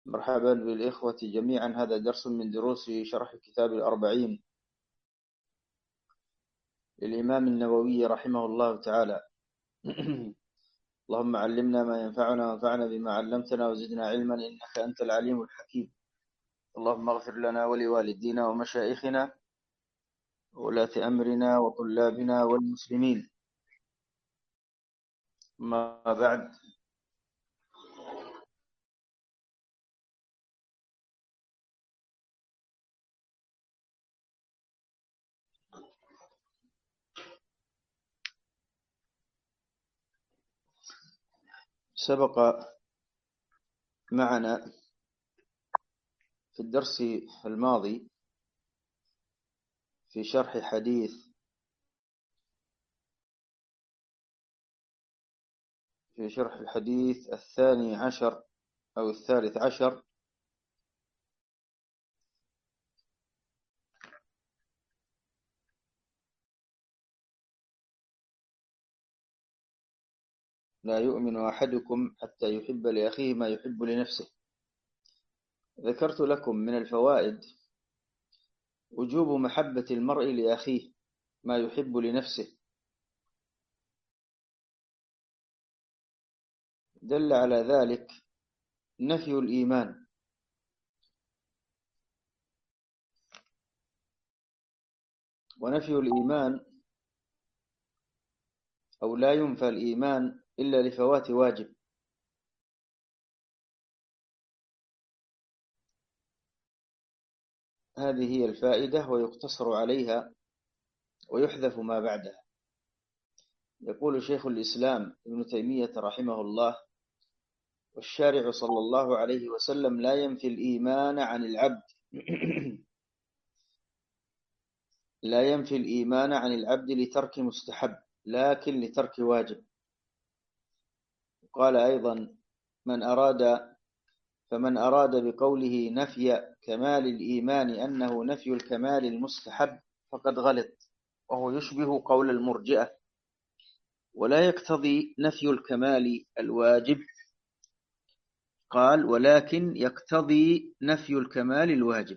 مرحبا بالإخوة جميعا. هذا درس من دروس شرح كتاب الأربعين للإمام النووي رحمه الله تعالى. اللهم علمنا ما ينفعنا وانفعنا بما علمتنا وزدنا علما إنك أنت العليم الحكيم. اللهم اغفر لنا ولوالدينا ومشايخنا وولاة أمرنا وطلابنا والمسلمين. ما بعد، سبق معنا في الدرس الماضي في شرح الحديث الثاني عشر أو الثالث عشر، لا يؤمن أحدكم حتى يحب لأخيه ما يحب لنفسه. ذكرت لكم من الفوائد وجوب محبة المرء لأخيه ما يحب لنفسه. دل على ذلك نفي الإيمان، ونفي الإيمان أو لا ينفى الإيمان إلا لفوات واجب. هذه هي الفائدة ويقتصر عليها ويحذف ما بعدها. يقول شيخ الإسلام ابن تيمية رحمه الله: والشارع صلى الله عليه وسلم لا ينفي الإيمان عن العبد لا ينفي الإيمان عن العبد لترك مستحب، لكن لترك واجب. قال أيضا: فمن أراد بقوله نفي كمال الإيمان أنه نفي الكمال المستحب فقد غلط، وهو يشبه قول المرجئة، ولا يقتضي نفي الكمال الواجب. قال: ولكن يقتضي نفي الكمال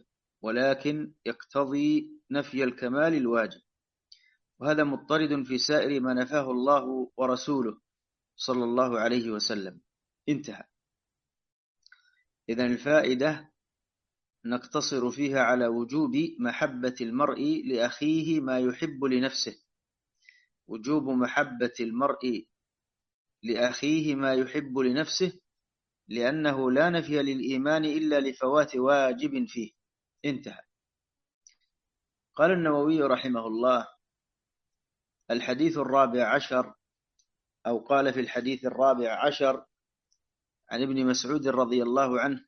الواجب، وهذا مضطرد في سائر ما نفاه الله ورسوله صلى الله عليه وسلم. انتهى. إذن الفائدة نقتصر فيها على وجوب محبة المرء لأخيه ما يحب لنفسه. وجوب محبة المرء لأخيه ما يحب لنفسه، لأنه لا نفي للإيمان إلا لفوات واجب فيه. انتهى. قال النووي رحمه الله: الحديث الرابع عشر، أو قال في الحديث الرابع عشر عن ابن مسعود رضي الله عنه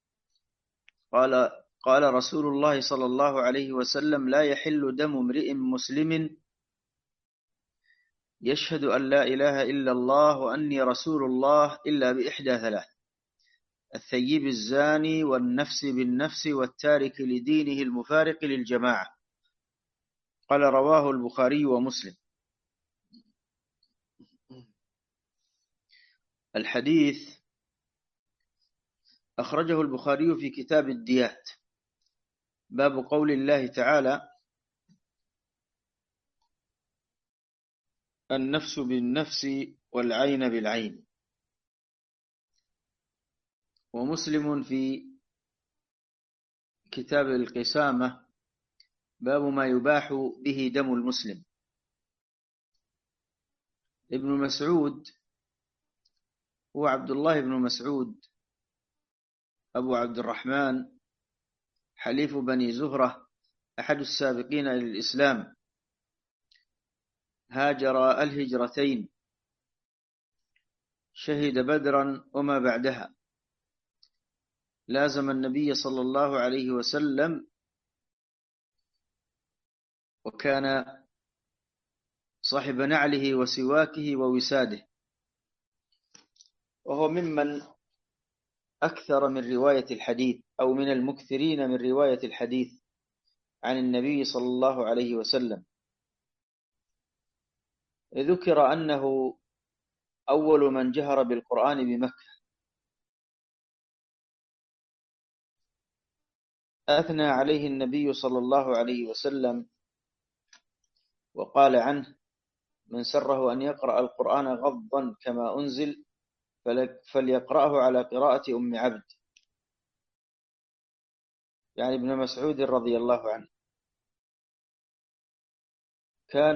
قال رسول الله صلى الله عليه وسلم: لا يحل دم امرئ مسلم يشهد أن لا إله إلا الله وأني رسول الله إلا بإحدى ثلاث: الثيب الزاني، والنفس بالنفس، والتارك لدينه المفارق للجماعة. قال: رواه البخاري ومسلم. الحديث أخرجه البخاري في كتاب الديات، باب قول الله تعالى: النفس بالنفس والعين بالعين. ومسلم في كتاب القسامة، باب ما يباح به دم المسلم. ابن مسعود هو عبد الله بن مسعود أبو عبد الرحمن، حليف بني زهرة، أحد السابقين للإسلام، هاجر الهجرتين، شهد بدرا وما بعدها، لازم النبي صلى الله عليه وسلم، وكان صاحب نعله وسواكه ووساده، وهو ممن أكثر من رواية الحديث، أو من المكثرين من رواية الحديث عن النبي صلى الله عليه وسلم. ذكر أنه أول من جهر بالقرآن بمكة، أثنى عليه النبي صلى الله عليه وسلم وقال عنه: من سره أن يقرأ القرآن غضا كما أنزل فليقرأه على قراءة أم عبد، يعني ابن مسعود رضي الله عنه. كان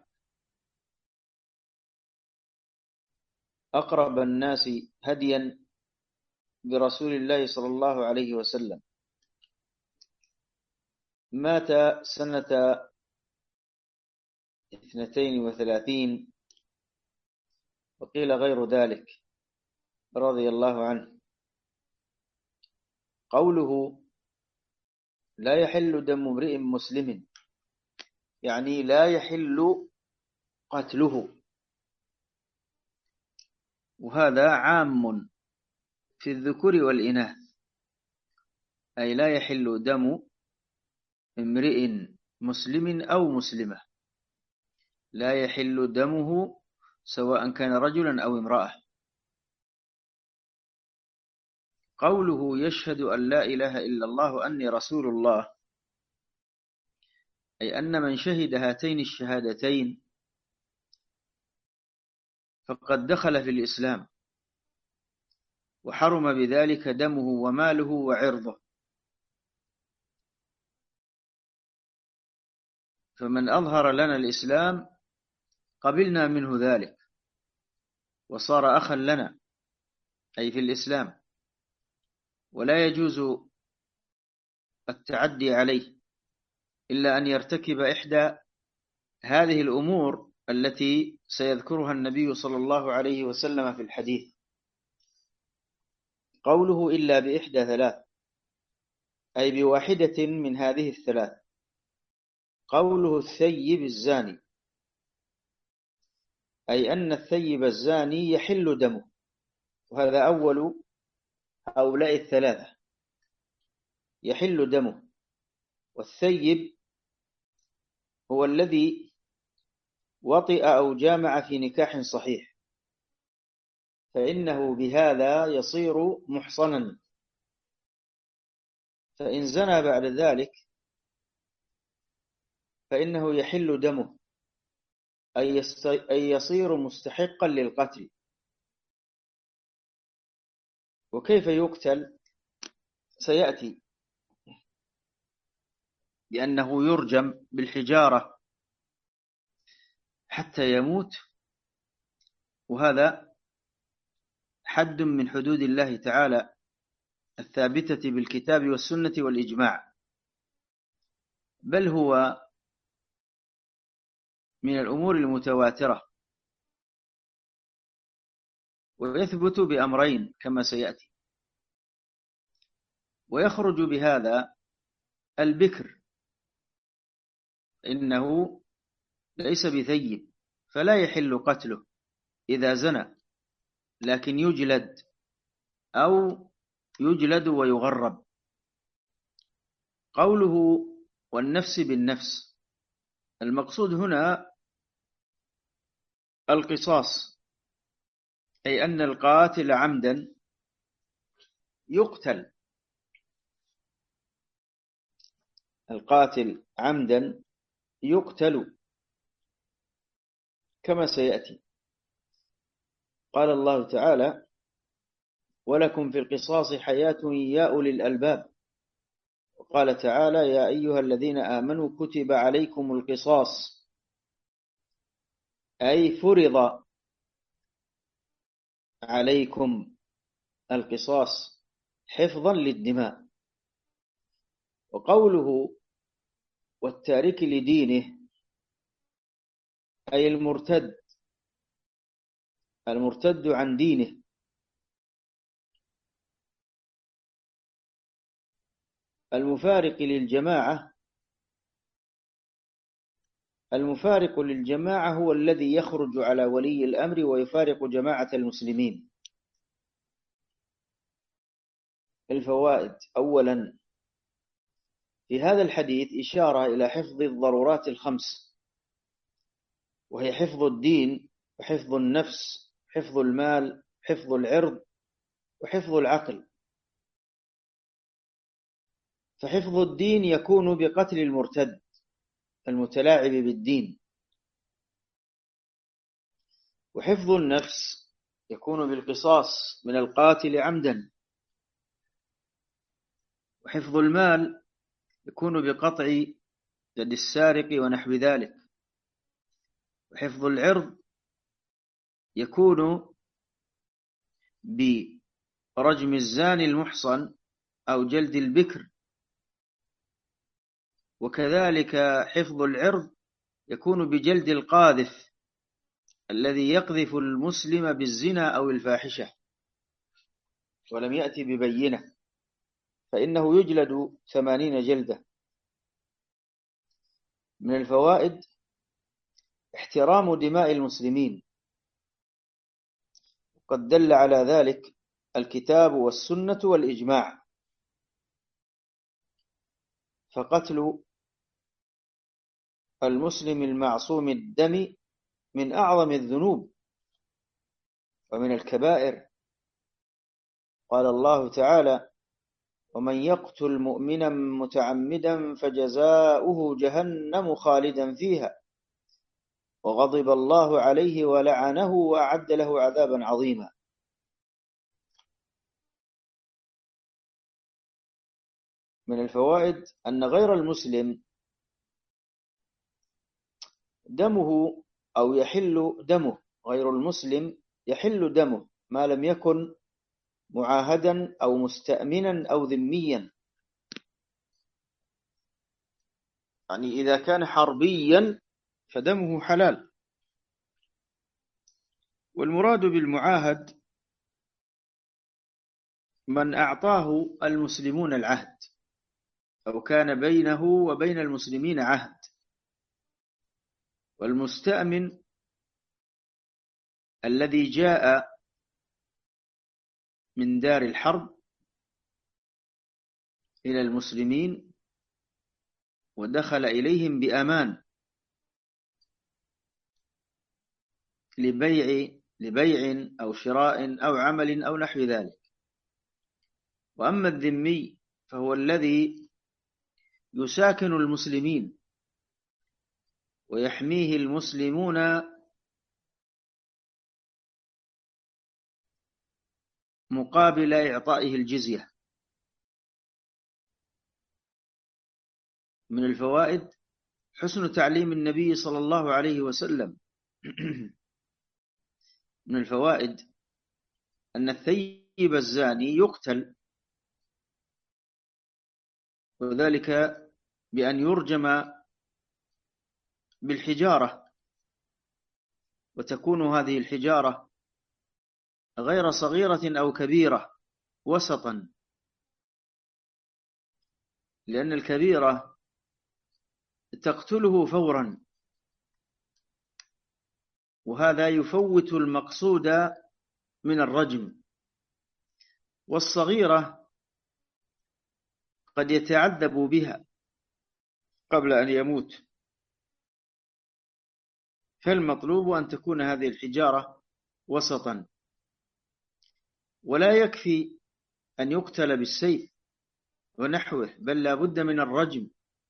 أقرب الناس هديا برسول الله صلى الله عليه وسلم. مات سنة 32 وقيل غير ذلك رضي الله عنه. قوله لا يحل دم امرئ مسلم، يعني لا يحل قتله، وهذا عام في الذكور والإناث، أي لا يحل دم امرئ مسلم أو مسلمة، لا يحل دمه سواء كان رجلا أو امرأة. قوله يشهد أن لا إله إلا الله وأني رسول الله، أي أن من شهد هاتين الشهادتين فقد دخل في الإسلام، وحرم بذلك دمه وماله وعرضه. فمن أظهر لنا الإسلام قبلنا منه ذلك وصار أخا لنا، أي في الإسلام، ولا يجوز التعدي عليه إلا أن يرتكب إحدى هذه الأمور التي سيذكرها النبي صلى الله عليه وسلم في الحديث. قوله إلا بإحدى ثلاث، أي بواحدة من هذه الثلاث. قوله الثيب الزاني، أي أن الثيب الزاني يحل دمه، وهذا أول هؤلاء الثلاثة، يحل دمه. والثيب هو الذي وطئ أو جامع في نكاح صحيح، فإنه بهذا يصير محصنا، فإن زنى بعد ذلك فإنه يحل دمه، أي يصير مستحقا للقتل. وكيف يقتل سيأتي، لأنه يرجم بالحجارة حتى يموت، وهذا حد من حدود الله تعالى الثابتة بالكتاب والسنة والإجماع، بل هو من الأمور المتواترة، ويثبت بأمرين كما سيأتي. ويخرج بهذا البكر، إنه ليس بثيب فلا يحل قتله إذا زنى، لكن يجلد أو يجلد ويغرب. قوله والنفس بالنفس، المقصود هنا القصاص، أي أن القاتل عمدا يقتل، القاتل عمدا يقتل كما سيأتي. قال الله تعالى ولكم في القصاص حياة يا أولي الألباب. وقال تعالى يا أيها الذين آمنوا كتب عليكم القصاص، أي فرض عليكم القصاص حفظا للدماء. وقوله والتارك لدينه، أي المرتد عن دينه، المفارق للجماعة هو الذي يخرج على ولي الأمر ويفارق جماعة المسلمين. الفوائد: أولا، في هذا الحديث إشارة إلى حفظ الضرورات الخمس، وهي حفظ الدين وحفظ النفس، حفظ المال، حفظ العرض، وحفظ العقل. فحفظ الدين يكون بقتل المرتد المتلاعب بالدين، وحفظ النفس يكون بالقصاص من القاتل عمدا، وحفظ المال يكون بقطع يد السارق ونحو ذلك، وحفظ العرض يكون برجم الزاني المحصن أو جلد البكر، وكذلك حفظ العرض يكون بجلد القاذف الذي يقذف المسلم بالزنا أو الفاحشة ولم يأتي ببينة، فإنه يجلد 80 جلدة. من الفوائد احترام دماء المسلمين، قد دل على ذلك الكتاب والسنة والإجماع، فقتل المسلم المعصوم الدم من أعظم الذنوب ومن الكبائر. قال الله تعالى: ومن يقتل مؤمنا متعمدا فجزاؤه جهنم خالدا فيها وغضب الله عليه ولعنه وأعد له عذابا عظيما. من الفوائد أن غير المسلم دمه أو يحل دمه، غير المسلم يحل دمه ما لم يكن معاهدا أو مستأمنا أو ذميا، يعني إذا كان حربيا فدمه حلال. والمراد بالمعاهد من أعطاه المسلمون العهد أو كان بينه وبين المسلمين عهد، والمستأمن الذي جاء من دار الحرب إلى المسلمين ودخل إليهم بأمان لبيع أو شراء أو عمل أو نحو ذلك. وأما الذمي فهو الذي يساكن المسلمين ويحميه المسلمون مقابل إعطائه الجزية. من الفوائد حسن تعليم النبي صلى الله عليه وسلم. من الفوائد أن الثيب الزاني يقتل، وذلك بأن يرجم بالحجارة، وتكون هذه الحجارة غير صغيرة أو كبيرة، وسطا، لأن الكبيرة تقتله فورا، وهذا يفوت المقصود من الرجم، والصغيرة قد يتعذب بها قبل أن يموت. فالمطلوب أن تكون هذه الحجارة وسطا، ولا يكفي أن يقتل بالسيف ونحوه، بل لا بد من الرجم،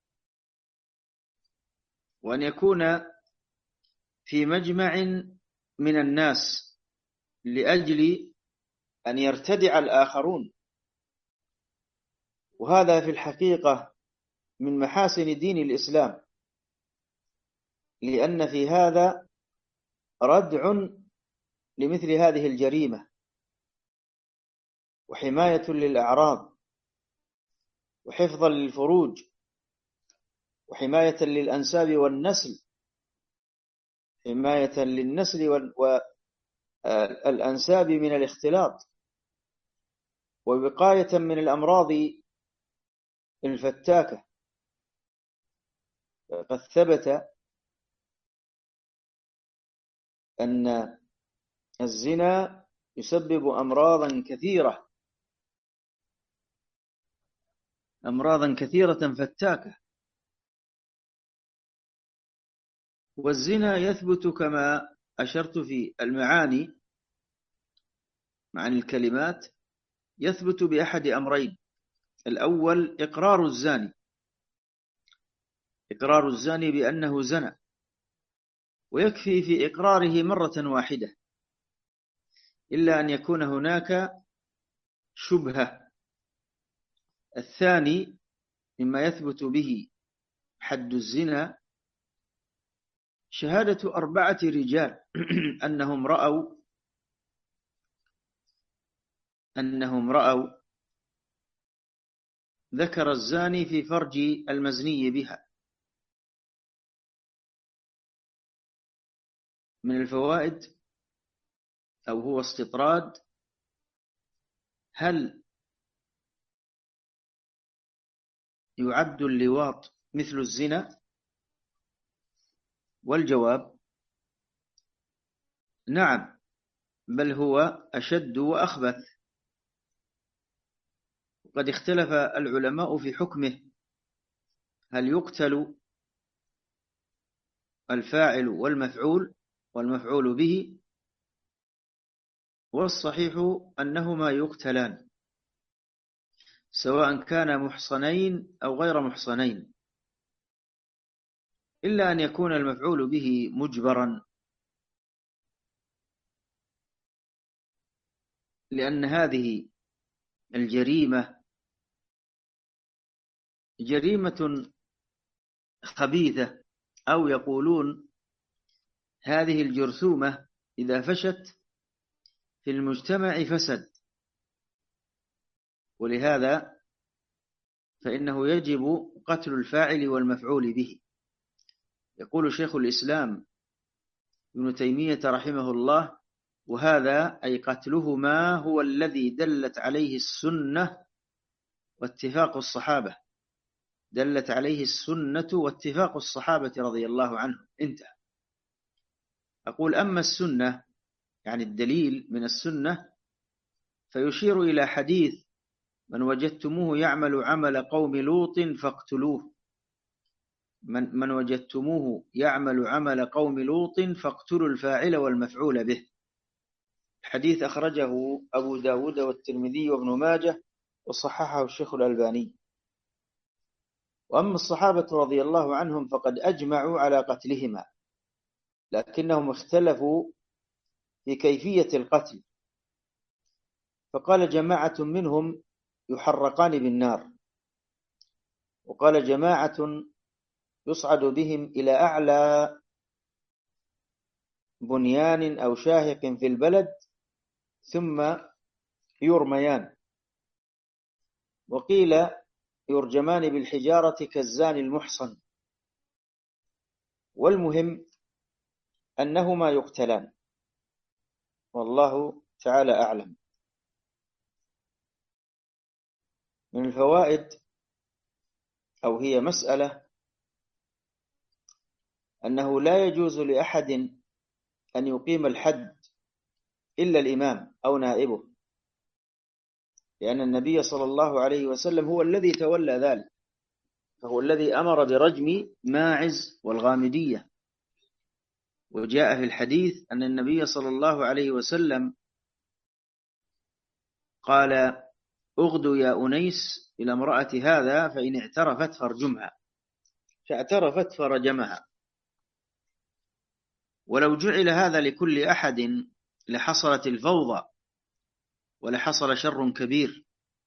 وأن يكون في مجمع من الناس لأجل أن يرتدع الآخرون. وهذا في الحقيقة من محاسن دين الإسلام، لأن في هذا ردع لمثل هذه الجريمة، وحماية للأعراض، وحفظا للفروج، وحماية للأنساب والنسل، حماية للنسل والأنساب من الاختلاط، ووقاية من الأمراض الفتاكة. قد ثبت أن الزنا يسبب أمراضا كثيرة فتاكة. والزنا يثبت كما أشرت في المعاني، معاني الكلمات، يثبت بأحد أمرين: الأول إقرار الزاني بأنه زنى، ويكفي في إقراره مرة واحدة، إلا أن يكون هناك شبهة. الثاني مما يثبت به حد الزنا شهادة 4 رجال أنهم رأوا ذكر الزاني في فرج المزني بها. من الفوائد، أو هو استطراد: هل يعد اللواط مثل الزنا؟ والجواب نعم، بل هو أشد وأخبث. وقد اختلف العلماء في حكمه، هل يقتل الفاعل والمفعول به؟ والصحيح أنهما يقتلان، سواء كان محصنين أو غير محصنين، إلا أن يكون المفعول به مجبرا، لأن هذه الجريمة جريمة خبيثة، أو يقولون هذه الجرثومة إذا فشت في المجتمع فسد، ولهذا فإنه يجب قتل الفاعل والمفعول به. يقول شيخ الإسلام ابن تيمية رحمه الله: وهذا أي قتلهما هو الذي دلت عليه السنة واتفاق الصحابة رضي الله عنهم. انتهى. أقول: أما السنة يعني الدليل من السنة فيشير إلى حديث: من وجدتموه يعمل عمل قوم لوط فاقتلوه. من وجدتموه يعمل عمل قوم لوط فاقتلوا الفاعل والمفعول به. الحديث أخرجه أبو داود والترمذي وابن ماجه، وصححه الشيخ الألباني. وأما الصحابة رضي الله عنهم فقد أجمعوا على قتلهما، لكنهم اختلفوا في كيفية القتل، فقال جماعة منهم يحرقان بالنار، وقال جماعة يصعد بهم إلى أعلى بنيان أو شاهق في البلد ثم يرميان، وقيل يرجمان بالحجارة كالزاني المحصن. والمهم أنهما يقتلان، والله تعالى أعلم. من الفوائد، أو هي مسألة، أنه لا يجوز لأحد أن يقيم الحد إلا الإمام أو نائبه، لأن النبي صلى الله عليه وسلم هو الذي تولى ذلك، فهو الذي أمر برجم ماعز والغامدية. وجاء في الحديث أن النبي صلى الله عليه وسلم قال: اغدوا يا أنيس إلى امرأة هذا فإن اعترفت فارجمها، فاعترفت فرجمها. ولو جعل هذا لكل أحد لحصلت الفوضى ولحصل شر كبير.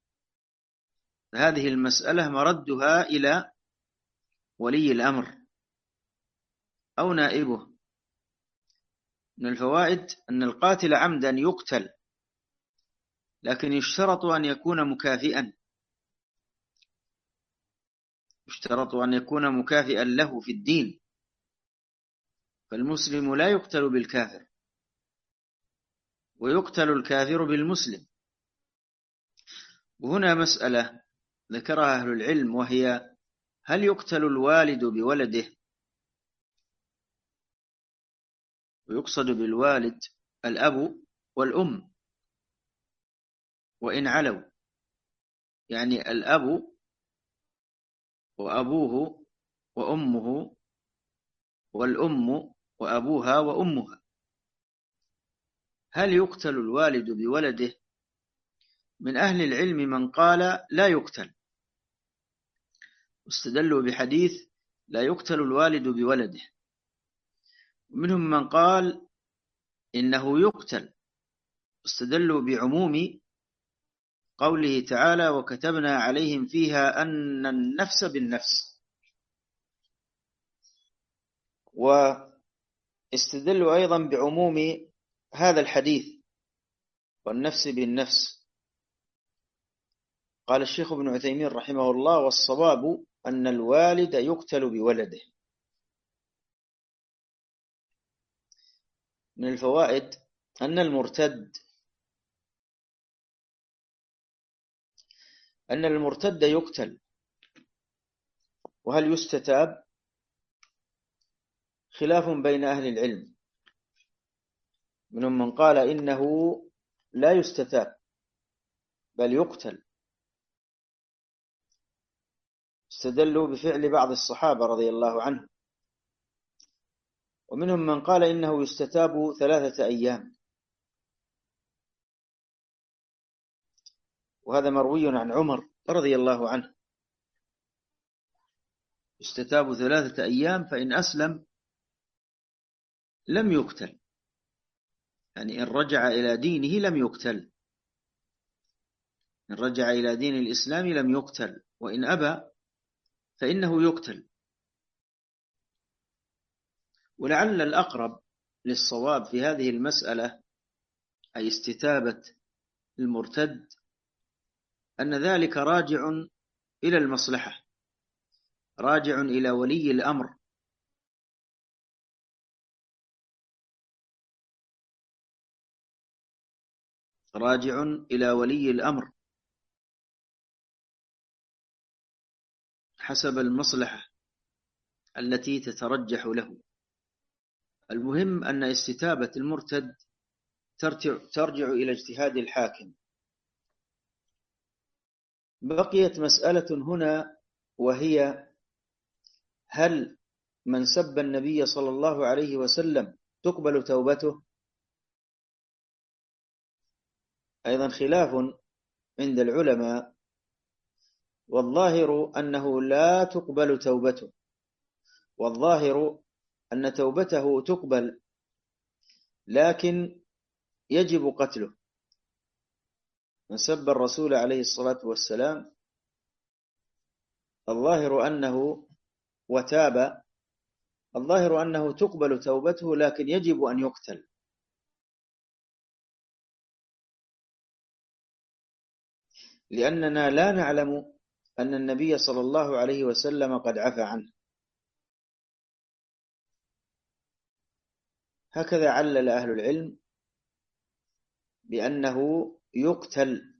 فهذه المسألة مردها إلى ولي الأمر أو نائبه. من الفوائد أن القاتل عمدا يقتل، لكن يشترط أن يكون مكافئا له في الدين، فالمسلم لا يقتل بالكافر، ويقتل الكافر بالمسلم. وهنا مسألة ذكرها أهل العلم، وهي: هل يقتل الوالد بولده؟ ويقصد بالوالد الأب والأم وإن علوا، يعني الأب وأبوه وأمه، والأم وأبوها وأمها. هل يقتل الوالد بولده؟ من أهل العلم من قال لا يقتل، واستدلوا بحديث لا يقتل الوالد بولده. ومنهم من قال إنه يقتل، واستدلوا بعموم قوله تعالى وكتبنا عليهم فيها أن النفس بالنفس. واستدلوا أيضا بعموم هذا الحديث والنفس بالنفس. قال الشيخ ابن عثيمين رحمه الله والصواب أن الوالد يقتل بولده. من الفوائد أن المرتد يقتل. وهل يستتاب؟ خلاف بين أهل العلم، منهم من قال إنه لا يستتاب بل يقتل، استدلوا بفعل بعض الصحابة رضي الله عنهم. ومنهم من قال إنه يستتاب 3 أيام، وهذا مروي عن عمر رضي الله عنه، يستتاب 3 أيام، فإن أسلم لم يقتل، يعني إن رجع إلى دينه لم يقتل، إن رجع إلى دين الإسلام لم يقتل، وإن أبى فإنه يقتل. ولعل الأقرب للصواب في هذه المسألة أي استتابة المرتد أن ذلك راجع إلى المصلحة، راجع إلى ولي الأمر، راجع إلى ولي الأمر حسب المصلحة التي تترجح له. المهم أن استتابة المرتد ترجع إلى اجتهاد الحاكم. بقيت مسألة هنا، وهي هل من سب النبي صلى الله عليه وسلم تقبل توبته؟ أيضا خلاف عند العلماء، والظاهر أنه لا تقبل توبته، والظاهر أن توبته تقبل لكن يجب قتله. من سب الرسول عليه الصلاة والسلام الظاهر أنه وتاب، الظاهر أنه تقبل توبته لكن يجب أن يقتل، لأننا لا نعلم أن النبي صلى الله عليه وسلم قد عفى عنه. هكذا علل أهل العلم بأنه يقتل،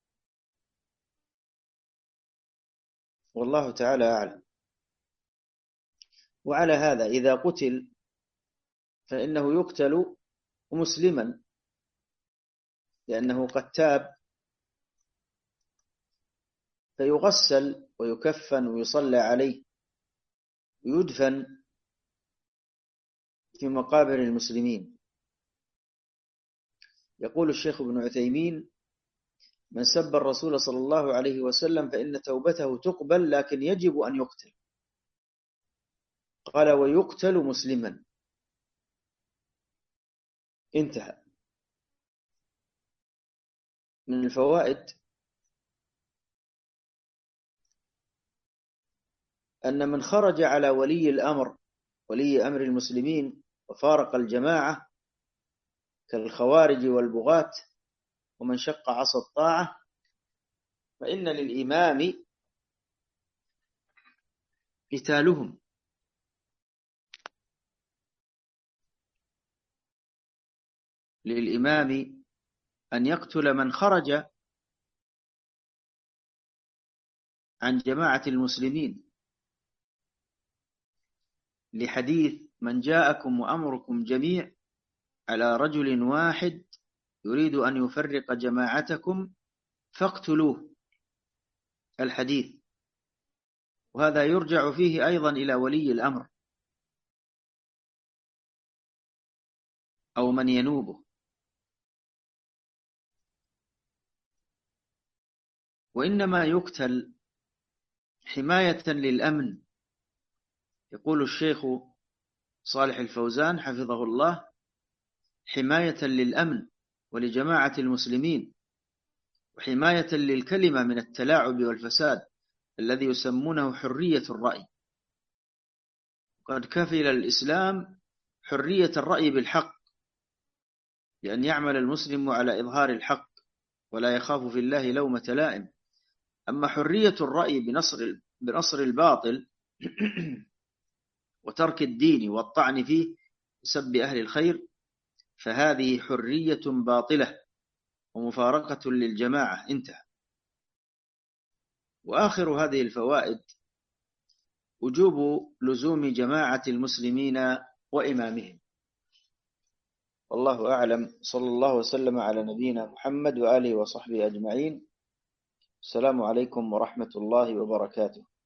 والله تعالى أعلم. وعلى هذا إذا قتل فإنه يقتل مسلما، لأنه قد تاب، فيغسل ويكفن ويصلى عليه ويدفن في مقابر المسلمين. يقول الشيخ ابن عثيمين من سب الرسول صلى الله عليه وسلم فإن توبته تقبل لكن يجب أن يقتل. قال ويقتل مسلما، انتهى. من الفوائد أن من خرج على ولي الأمر، ولي أمر المسلمين، وفارق الجماعة كالخوارج والبغاة ومن شق عصا الطاعة، فإن للإمام قتالهم، للإمام أن يقتل من خرج عن جماعة المسلمين، لحديث من جاءكم وأمركم جميع على رجل واحد يريد أن يفرق جماعتكم فاقتلوه، الحديث. وهذا يرجع فيه أيضا إلى ولي الأمر أو من ينوبه. وإنما يقتل حماية للأمن. يقول الشيخ صالح الفوزان حفظه الله: حماية للأمن ولجماعة المسلمين، وحماية للكلمة من التلاعب والفساد الذي يسمونه حرية الرأي. قد كفل الإسلام حرية الرأي بالحق، بأن يعمل المسلم على إظهار الحق ولا يخاف في الله لومة لائم. أما حرية الرأي بنصر الباطل وترك الدين والطعن فيه بسب أهل الخير، فهذه حرية باطلة ومفارقة للجماعة. انتهى. وآخر هذه الفوائد وجوب لزوم جماعة المسلمين وإمامهم. والله أعلم. صلى الله وسلم على نبينا محمد وآله وصحبه أجمعين. السلام عليكم ورحمة الله وبركاته.